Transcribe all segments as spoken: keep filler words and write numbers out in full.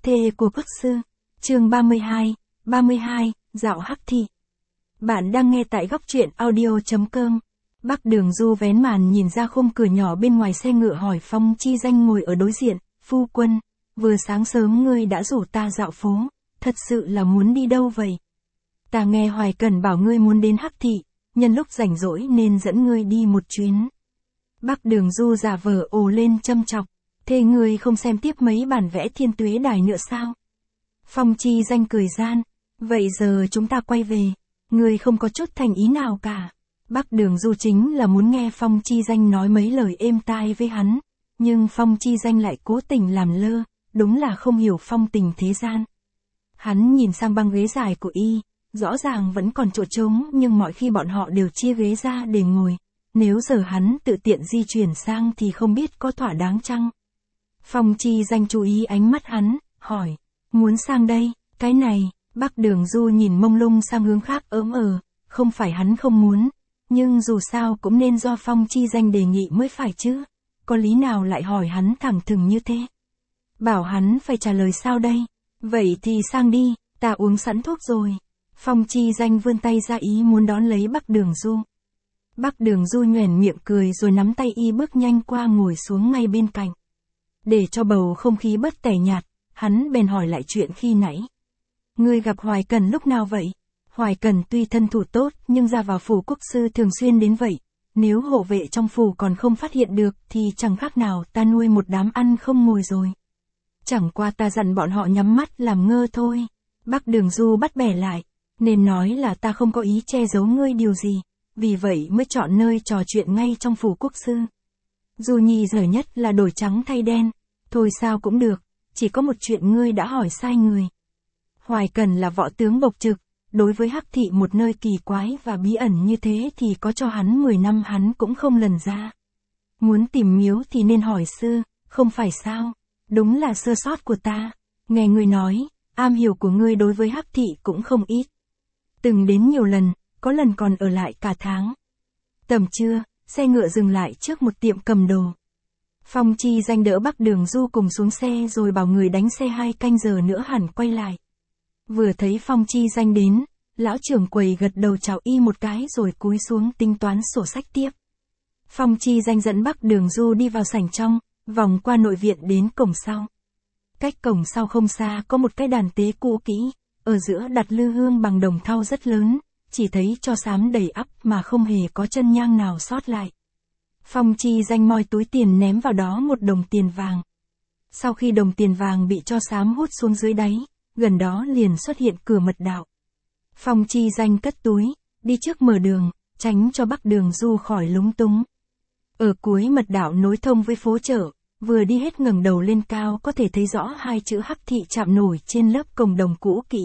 thê của quốc sư. Chương ba mươi hai, ba mươi hai, dạo Hắc Thị. Bạn đang nghe tại góc truyện audio chấm com. Bắc Đường Du vén màn nhìn ra khung cửa nhỏ bên ngoài xe ngựa hỏi Phong Chi Danh ngồi ở đối diện, phu quân, vừa sáng sớm ngươi đã rủ ta dạo phố, thật sự là muốn đi đâu vậy? Ta nghe Hoài Cẩn bảo ngươi muốn đến Hắc Thị, nhân lúc rảnh rỗi nên dẫn ngươi đi một chuyến. Bắc Đường Du giả vờ ồ lên châm chọc, thế ngươi không xem tiếp mấy bản vẽ Thiên Tuế Đài nữa sao? Phong Chi Danh cười gian, vậy giờ chúng ta quay về, ngươi không có chút thành ý nào cả. Bắc Đường Du chính là muốn nghe Phong Chi Danh nói mấy lời êm tai với hắn, nhưng Phong Chi Danh lại cố tình làm lơ, đúng là không hiểu phong tình thế gian. Hắn nhìn sang băng ghế dài của y, rõ ràng vẫn còn chỗ trống nhưng mọi khi bọn họ đều chia ghế ra để ngồi, nếu giờ hắn tự tiện di chuyển sang thì không biết có thỏa đáng chăng. Phong Chi Danh chú ý ánh mắt hắn, hỏi, muốn sang đây, cái này, Bắc Đường Du nhìn mông lung sang hướng khác ớm ờ, không phải hắn không muốn, nhưng dù sao cũng nên do Phong Chi Danh đề nghị mới phải chứ, có lý nào lại hỏi hắn thẳng thừng như thế. Bảo hắn phải trả lời sao đây, vậy thì sang đi, ta uống sẵn thuốc rồi. Phong Chi Danh vươn tay ra ý muốn đón lấy Bắc Đường Du. Bắc Đường Du nhoẻn miệng cười rồi nắm tay y bước nhanh qua ngồi xuống ngay bên cạnh. Để cho bầu không khí bớt tẻ nhạt, hắn bèn hỏi lại chuyện khi nãy. Ngươi gặp Hoài Cẩn lúc nào vậy? Hoài Cẩn tuy thân thủ tốt nhưng ra vào phủ quốc sư thường xuyên đến vậy. Nếu hộ vệ trong phủ còn không phát hiện được thì chẳng khác nào ta nuôi một đám ăn không ngồi rồi. Chẳng qua ta dặn bọn họ nhắm mắt làm ngơ thôi. Bắc Đường Du bắt bẻ lại. Nên nói là ta không có ý che giấu ngươi điều gì. Vì vậy mới chọn nơi trò chuyện ngay trong phủ quốc sư. Du Nhi giỏi nhất là đổi trắng thay đen. Thôi sao cũng được. Chỉ có một chuyện ngươi đã hỏi sai người. Hoài Cẩn là võ tướng bộc trực. Đối với Hắc Thị một nơi kỳ quái và bí ẩn như thế thì có cho hắn mười năm hắn cũng không lần ra. Muốn tìm miếu thì nên hỏi sư, không phải sao? Đúng là sơ sót của ta. Nghe ngươi nói, am hiểu của ngươi đối với Hắc Thị cũng không ít. Từng đến nhiều lần, có lần còn ở lại cả tháng. Tầm trưa, xe ngựa dừng lại trước một tiệm cầm đồ. Phong Chi Danh đỡ Bắc Đường Du cùng xuống xe rồi bảo người đánh xe hai canh giờ nữa hẳn quay lại. Vừa thấy Phong Chi Danh đến, lão trưởng quầy gật đầu chào y một cái rồi cúi xuống tính toán sổ sách tiếp. Phong Chi Danh dẫn Bắc Đường Du đi vào sảnh trong, vòng qua nội viện đến cổng sau. Cách cổng sau không xa có một cái đàn tế cũ kỹ, ở giữa đặt lư hương bằng đồng thau rất lớn, chỉ thấy tro xám đầy ắp mà không hề có chân nhang nào sót lại. Phong Chi Danh moi túi tiền ném vào đó một đồng tiền vàng. Sau khi đồng tiền vàng bị tro xám hút xuống dưới đáy, gần đó liền xuất hiện cửa mật đạo. Phong Chi Danh cất túi, đi trước mở đường, tránh cho Bắc Đường Du khỏi lúng túng. Ở cuối mật đạo nối thông với phố chợ, vừa đi hết ngẩng đầu lên cao có thể thấy rõ hai chữ Hắc Thị chạm nổi trên lớp cổng đồng cũ kỹ.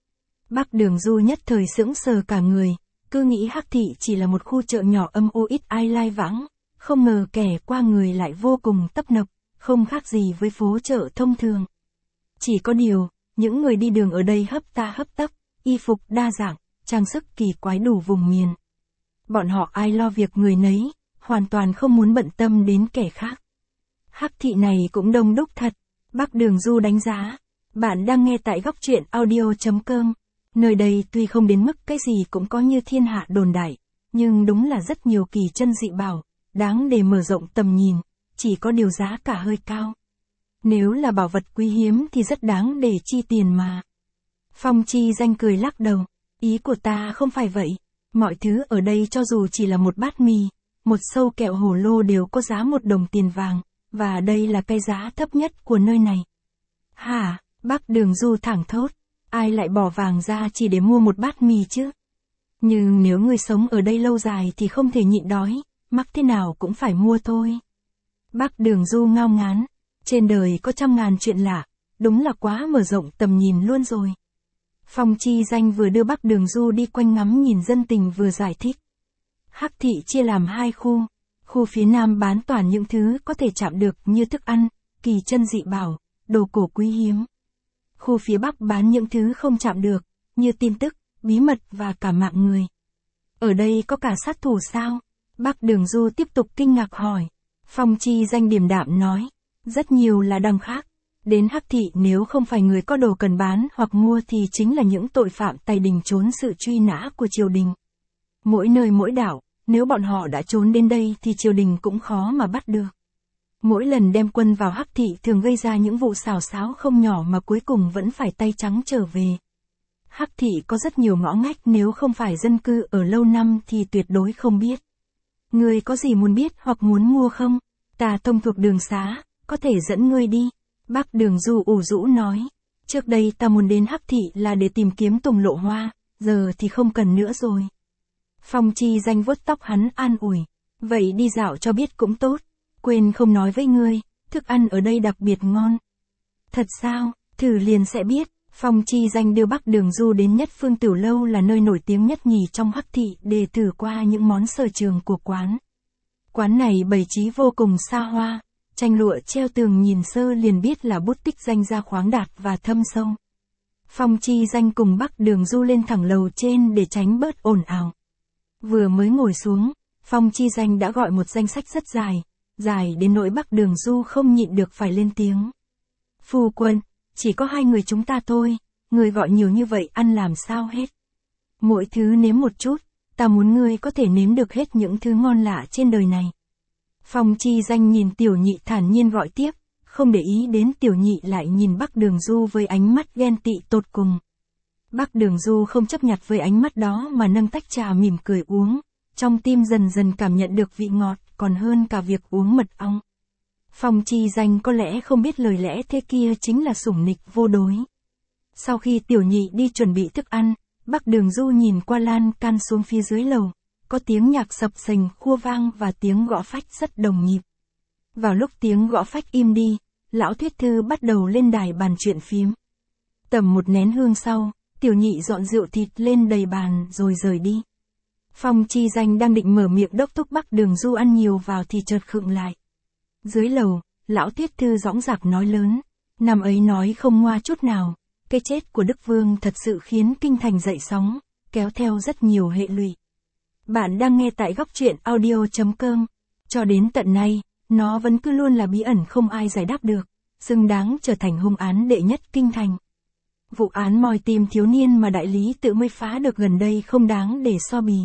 Bắc Đường Du nhất thời sững sờ cả người, cứ nghĩ Hắc Thị chỉ là một khu chợ nhỏ âm u ít ai lai vãng, không ngờ kẻ qua người lại vô cùng tấp nập, không khác gì với phố chợ thông thường. Chỉ có điều, những người đi đường ở đây hấp ta hấp tấp, y phục đa dạng, trang sức kỳ quái đủ vùng miền. Bọn họ ai lo việc người nấy, hoàn toàn không muốn bận tâm đến kẻ khác. Hắc Thị này cũng đông đúc thật, Bắc Đường Du đánh giá. Bạn đang nghe tại góc truyện audio chấm com. Nơi đây tuy không đến mức cái gì cũng có như thiên hạ đồn đại, nhưng đúng là rất nhiều kỳ chân dị bảo, đáng để mở rộng tầm nhìn, chỉ có điều giá cả hơi cao. Nếu là bảo vật quý hiếm thì rất đáng để chi tiền mà. Phong Chi Danh cười lắc đầu, ý của ta không phải vậy, mọi thứ ở đây cho dù chỉ là một bát mì, một sâu kẹo hổ lô đều có giá một đồng tiền vàng, và đây là cái giá thấp nhất của nơi này. Hả, Bắc Đường Du thẳng thốt, ai lại bỏ vàng ra chỉ để mua một bát mì chứ? Nhưng nếu người sống ở đây lâu dài thì không thể nhịn đói, mắc thế nào cũng phải mua thôi. Bắc Đường Du ngao ngán, trên đời có trăm ngàn chuyện lạ, đúng là quá mở rộng tầm nhìn luôn rồi. Phong Chi Danh vừa đưa Bắc Đường Du đi quanh ngắm nhìn dân tình vừa giải thích. Hắc Thị chia làm hai khu, khu phía nam bán toàn những thứ có thể chạm được như thức ăn, kỳ chân dị bảo, đồ cổ quý hiếm. Khu phía bắc bán những thứ không chạm được, như tin tức, bí mật và cả mạng người. Ở đây có cả sát thủ sao? Bắc Đường Du tiếp tục kinh ngạc hỏi. Phong Chi Danh điềm đạm nói, rất nhiều là đằng khác. Đến Hắc Thị nếu không phải người có đồ cần bán hoặc mua thì chính là những tội phạm tày đình trốn sự truy nã của triều đình. Mỗi nơi mỗi đảo, nếu bọn họ đã trốn đến đây thì triều đình cũng khó mà bắt được. Mỗi lần đem quân vào Hắc Thị thường gây ra những vụ xào xáo không nhỏ mà cuối cùng vẫn phải tay trắng trở về. Hắc Thị có rất nhiều ngõ ngách, nếu không phải dân cư ở lâu năm thì tuyệt đối không biết. Ngươi có gì muốn biết hoặc muốn mua không? Ta thông thuộc đường xá, có thể dẫn ngươi đi. Bác Đường Du ủ rũ nói. Trước đây ta muốn đến Hắc Thị là để tìm kiếm Tùng Lộ Hoa, giờ thì không cần nữa rồi. Phong Chi Danh vuốt tóc hắn an ủi. Vậy đi dạo cho biết cũng tốt. Quên không nói với ngươi, thức ăn ở đây đặc biệt ngon. Thật sao, thử liền sẽ biết. Phong Chi Danh đưa Bắc Đường Du đến Nhất Phương Tiểu Lâu, là nơi nổi tiếng nhất nhì trong Hắc Thị, để thử qua những món sở trường của quán. Quán này bày trí vô cùng xa hoa, tranh lụa treo tường nhìn sơ liền biết là bút tích danh gia khoáng đạt và thâm sâu. Phong Chi Danh cùng Bắc Đường Du lên thẳng lầu trên để tránh bớt ồn ào. Vừa mới ngồi xuống, Phong Chi Danh đã gọi một danh sách rất dài, dài đến nỗi Bắc Đường Du không nhịn được phải lên tiếng. Phu quân, chỉ có hai người chúng ta thôi, người gọi nhiều như vậy ăn làm sao hết. Mỗi thứ nếm một chút, ta muốn ngươi có thể nếm được hết những thứ ngon lạ trên đời này. Phong Chi Danh nhìn Tiểu Nhị thản nhiên gọi tiếp, không để ý đến Tiểu Nhị lại nhìn Bắc Đường Du với ánh mắt ghen tị tột cùng. Bắc Đường Du không chấp nhặt với ánh mắt đó mà nâng tách trà mỉm cười uống, trong tim dần dần cảm nhận được vị ngọt còn hơn cả việc uống mật ong. Phong Chi Danh có lẽ không biết lời lẽ thế kia chính là sủng nịch vô đối. Sau khi Tiểu Nhị đi chuẩn bị thức ăn, Bắc Đường Du nhìn qua lan can xuống phía dưới lầu, có tiếng nhạc sập sình khua vang và tiếng gõ phách rất đồng nhịp. Vào lúc tiếng gõ phách im đi, lão thuyết thư bắt đầu lên đài bàn chuyện phím. Tầm một nén hương sau, Tiểu Nhị dọn rượu thịt lên đầy bàn rồi rời đi. Phong Chi Danh đang định mở miệng đốc thúc Bắc Đường Du ăn nhiều vào thì chợt khựng lại. Dưới lầu, lão thuyết thư dõng dạc nói lớn, năm ấy nói không ngoa chút nào, cái chết của Đức Vương thật sự khiến kinh thành dậy sóng, kéo theo rất nhiều hệ lụy. Bạn đang nghe tại góc truyện audio chấm com. Cho đến tận nay, nó vẫn cứ luôn là bí ẩn không ai giải đáp được, xứng đáng trở thành hung án đệ nhất kinh thành. Vụ án moi tim thiếu niên mà đại lý tự mới phá được gần đây không đáng để so bì.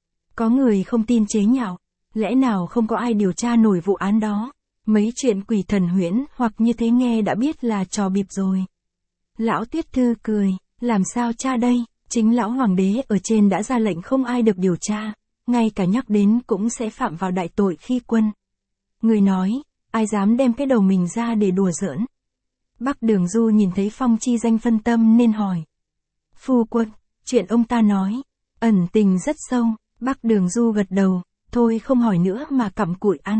Có người không tin chế nhạo, lẽ nào không có ai điều tra nổi vụ án đó? Mấy chuyện quỷ thần huyễn hoặc như thế nghe đã biết là trò bịp rồi. Lão Tuyết Thư cười, làm sao cha đây, chính lão hoàng đế ở trên đã ra lệnh không ai được điều tra, ngay cả nhắc đến cũng sẽ phạm vào đại tội khi quân. Người nói, ai dám đem cái đầu mình ra để đùa giỡn. Bắc Đường Du nhìn thấy Phong Chi Danh phân tâm nên hỏi. Phu quân, chuyện ông ta nói, ẩn tình rất sâu. Bắc Đường Du gật đầu, thôi không hỏi nữa mà cặm cụi ăn.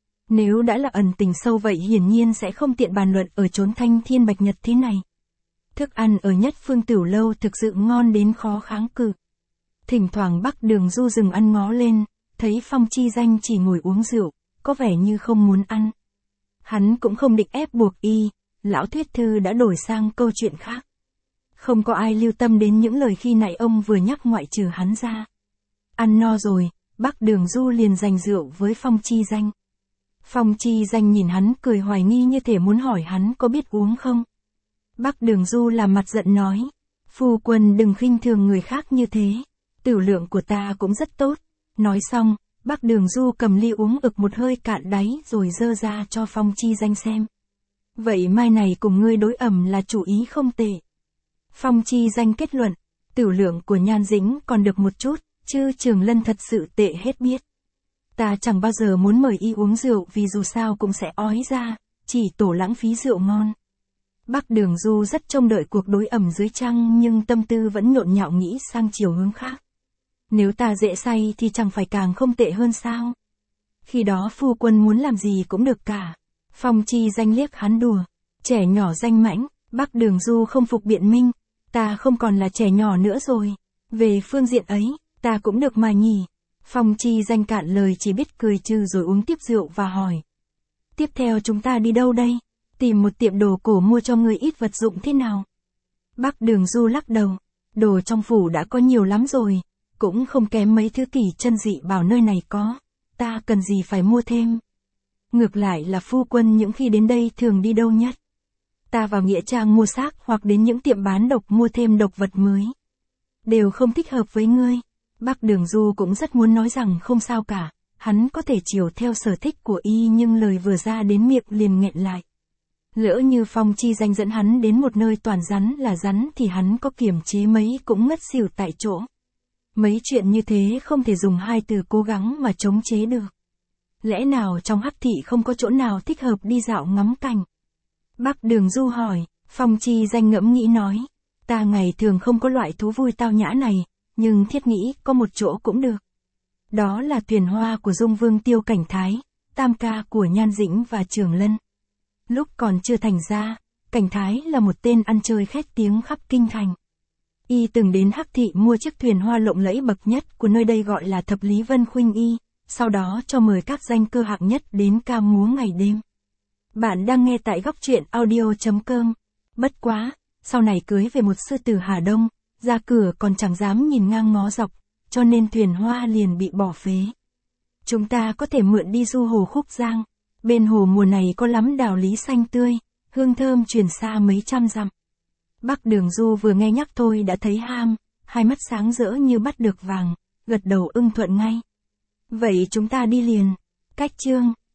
Nếu đã là ẩn tình sâu vậy hiển nhiên sẽ không tiện bàn luận ở chốn thanh thiên bạch nhật thế này. Thức ăn ở Nhất Phương Tiểu Lâu thực sự ngon đến khó kháng cự. Thỉnh thoảng Bắc Đường Du dừng ăn ngó lên, thấy Phong Chi Danh chỉ ngồi uống rượu, có vẻ như không muốn ăn. Hắn cũng không định ép buộc y, lão thuyết thư đã đổi sang câu chuyện khác. Không có ai lưu tâm đến những lời khi nãy ông vừa nhắc ngoại trừ hắn ra. Ăn no rồi, Bắc Đường Du liền giành rượu với Phong Chi Danh. Phong Chi Danh nhìn hắn cười hoài nghi như thể muốn hỏi hắn có biết uống không. Bắc Đường Du làm mặt giận nói, phu quân đừng khinh thường người khác như thế, tửu lượng của ta cũng rất tốt. Nói xong, Bắc Đường Du cầm ly uống ực một hơi cạn đáy rồi dơ ra cho Phong Chi Danh xem. Vậy mai này cùng ngươi đối ẩm là chủ ý không tệ. Phong Chi Danh kết luận, tửu lượng của Nhan Dĩnh còn được một chút, chứ Trường Lân thật sự tệ hết biết. Ta chẳng bao giờ muốn mời y uống rượu vì dù sao cũng sẽ ói ra, chỉ tổ lãng phí rượu ngon. Bắc Đường Du rất trông đợi cuộc đối ẩm dưới trăng nhưng tâm tư vẫn nhộn nhạo nghĩ sang chiều hướng khác. Nếu ta dễ say thì chẳng phải càng không tệ hơn sao? Khi đó phu quân muốn làm gì cũng được cả. Phong Chi Danh liếc hắn đùa. Trẻ nhỏ danh mãnh, Bắc Đường Du không phục biện minh. Ta không còn là trẻ nhỏ nữa rồi. Về phương diện ấy, ta cũng được mà nhỉ. Phong Chi Danh cạn lời chỉ biết cười trừ rồi uống tiếp rượu và hỏi. Tiếp theo chúng ta đi đâu đây? Tìm một tiệm đồ cổ mua cho người ít vật dụng thế nào? Bắc Đường Du lắc đầu. Đồ trong phủ đã có nhiều lắm rồi. Cũng không kém mấy thứ kỳ chân dị bảo nơi này có. Ta cần gì phải mua thêm? Ngược lại là phu quân những khi đến đây thường đi đâu nhất? Ta vào nghĩa trang mua xác hoặc đến những tiệm bán độc mua thêm độc vật mới. Đều không thích hợp với ngươi. Bác Đường Du cũng rất muốn nói rằng không sao cả, hắn có thể chiều theo sở thích của y nhưng lời vừa ra đến miệng liền nghẹn lại. Lỡ như Phong Chi Danh dẫn hắn đến một nơi toàn rắn là rắn thì hắn có kiềm chế mấy cũng ngất xỉu tại chỗ. Mấy chuyện như thế không thể dùng hai từ cố gắng mà chống chế được. Lẽ nào trong Hắc Thị không có chỗ nào thích hợp đi dạo ngắm cảnh? Bác Đường Du hỏi, Phong Chi Danh ngẫm nghĩ nói, ta ngày thường không có loại thú vui tao nhã này, nhưng thiết nghĩ có một chỗ cũng được. Đó là thuyền hoa của Dung Vương Tiêu Cảnh Thái, tam ca của Nhan Dĩnh và Trường Lân. Lúc còn chưa thành ra, Cảnh Thái là một tên ăn chơi khét tiếng khắp kinh thành. Y từng đến Hắc Thị mua chiếc thuyền hoa lộng lẫy bậc nhất của nơi đây gọi là Thập Lý Vân Khuynh Y, sau đó cho mời các danh cơ hạng nhất đến ca múa ngày đêm. Bạn đang nghe tại góc truyện audio chấm com. Bất quá, sau này cưới về một sư tử Hà Đông, ra cửa còn chẳng dám nhìn ngang ngó dọc, cho nên thuyền hoa liền bị bỏ phế. Chúng ta có thể mượn đi du hồ Khúc Giang. Bên hồ mùa này có lắm đào lý xanh tươi, hương thơm truyền xa mấy trăm dặm. Bác Đường Du vừa nghe nhắc thôi đã thấy ham, hai mắt sáng rỡ như bắt được vàng, gật đầu ưng thuận ngay. Vậy chúng ta đi liền. Cách chương